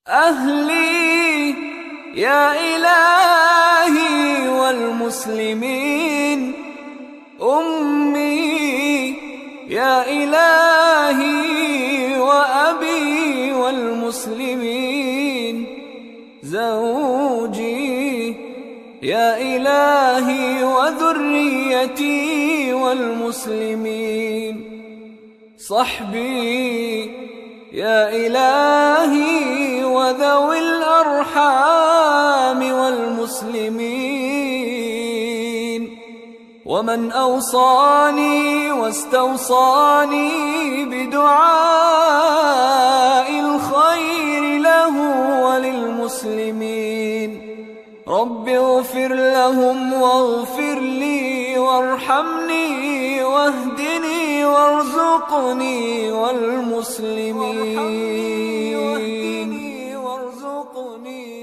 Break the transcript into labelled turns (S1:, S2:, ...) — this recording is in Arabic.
S1: أهلي يا إلهي والمسلمين، أمي يا إلهي وأبي والمسلمين، زوجي يا إلهي وذريتي والمسلمين، صحبي يا إلهي وذوي الأرحام والمسلمين، ومن أوصاني واستوصاني بدعاء الخير له وللمسلمين، رب اغفر لهم واغفر لي وارحمني واهدني وارزقني والمسلمين.